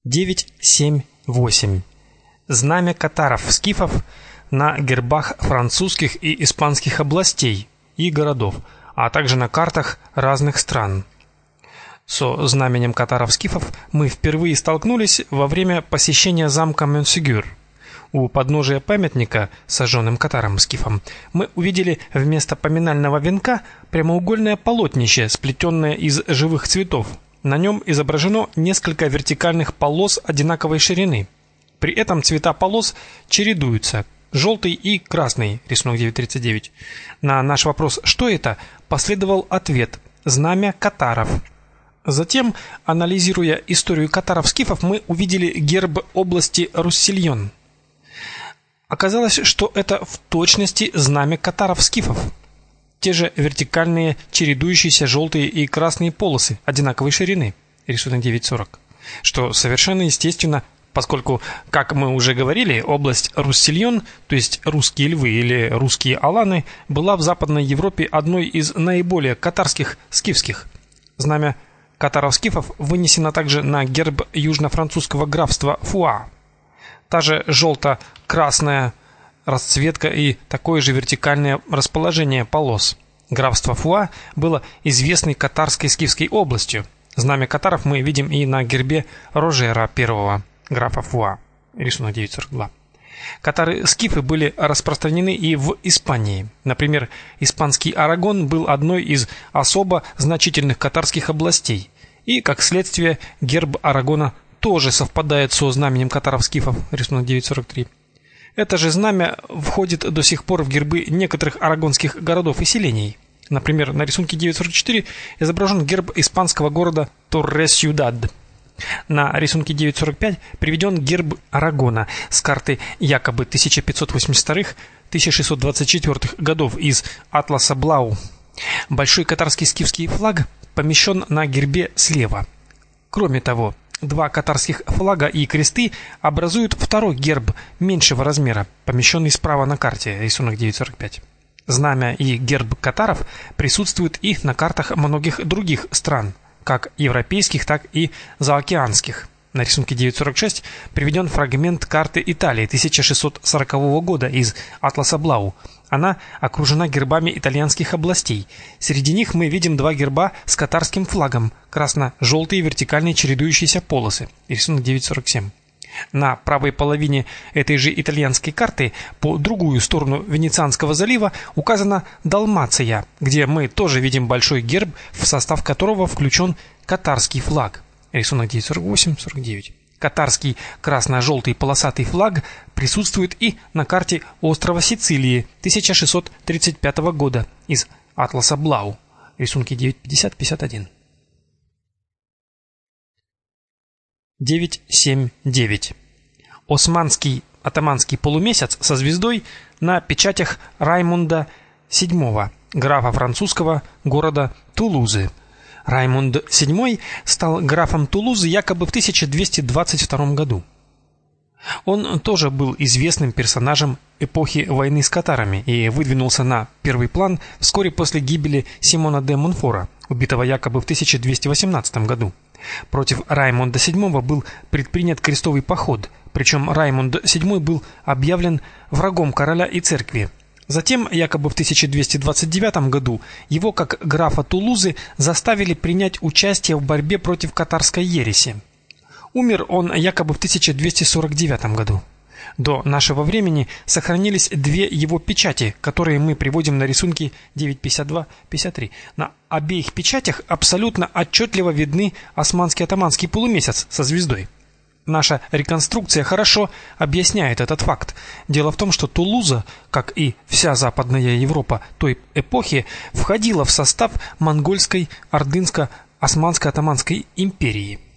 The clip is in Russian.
978. Знамя катаров-скифов на гербах французских и испанских областей и городов, а также на картах разных стран. Со знаменем катаров-скифов мы впервые столкнулись во время посещения замка Монсегюр. У подножия памятника сожженным катарам-скифам мы увидели вместо поминального венка прямоугольное полотнище, сплетенное из живых цветов. На нем изображено несколько вертикальных полос одинаковой ширины. При этом цвета полос чередуются: желтый и красный, рисунок 9.39. На наш вопрос «что это?», последовал ответ: знамя катаров. Затем, анализируя историю катаров-скифов, мы увидели герб области Руссильон. Оказалось, что это в точности знамя катаров-скифов. Те же вертикальные чередующиеся желтые и красные полосы одинаковой ширины, рисунок 9.40, что совершенно естественно, поскольку, как мы уже говорили, область Руссильон, то есть русские львы или русские аланы, была в Западной Европе одной из наиболее катарских скифских. Знамя катаров-скифов вынесено также на герб южно-французского графства Фуа. Та же желто-красная расцветка и такое же вертикальное расположение полос. Графство Фуа было известной катарской скифской областью. Знамя катаров мы видим и на гербе Рожера I, графа Фуа, рисунок 9.42. Катары-скифы были распространены и в Испании. Например, испанский Арагон был одной из особо значительных катарских областей, и, как следствие, герб Арагона тоже совпадает со знаменем катаров-скифов, рисунок 9.43. Это же знамя входит до сих пор в гербы некоторых арагонских городов и селений. Например, на рисунке 9.44 изображен герб испанского города Торре-Сьюдад. На рисунке 9.45 приведен герб Арагона с карты якобы 1582-1624 годов из Атласа Блау. Большой катарский скифский флаг помещен на гербе слева. Кроме того, два катарских флага и кресты образуют второй герб меньшего размера, помещенный справа на карте, рисунок 9.45. Знамя и герб катаров присутствуют и на картах многих других стран, как европейских, так и заокеанских. На рисунке 9.46 приведен фрагмент карты Италии 1640 года из Атласа Блау. Она окружена гербами итальянских областей. Среди них мы видим два герба с катарским флагом, красно-желтые вертикальные чередующиеся полосы, рисунок 9.47. На правой половине этой же итальянской карты, по другую сторону Венецианского залива, указана Далмация, где мы тоже видим большой герб, в состав которого включен катарский флаг, рисунок 9.48-49. Катарский красно-желтый полосатый флаг присутствует и на карте острова Сицилии 1635 года из Атласа Блау, рисунки 9.50-51. 979. Османский атаманский полумесяц со звездой на печатях Раймунда VII, графа французского города Тулузы. Раймунд VII стал графом Тулузы якобы в 1222 году. Он тоже был известным персонажем эпохи войны с катарами и выдвинулся на первый план вскоре после гибели Симона де Монфора, убитого якобы в 1218 году. Против Раймунда VII был предпринят крестовый поход, причем Раймунд VII был объявлен врагом короля и церкви. Затем, якобы в 1229 году, его, как графа Тулузы, заставили принять участие в борьбе против катарской ереси. Умер он якобы в 1249 году. До нашего времени сохранились две его печати, которые мы приводим на рисунке 9.52-53. На обеих печатях абсолютно отчетливо видны османский атаманский полумесяц со звездой. Наша реконструкция хорошо объясняет этот факт. Дело в том, что Тулуза, как и вся Западная Европа той эпохи, входила в состав монгольской ордынско-османско-атаманской империи.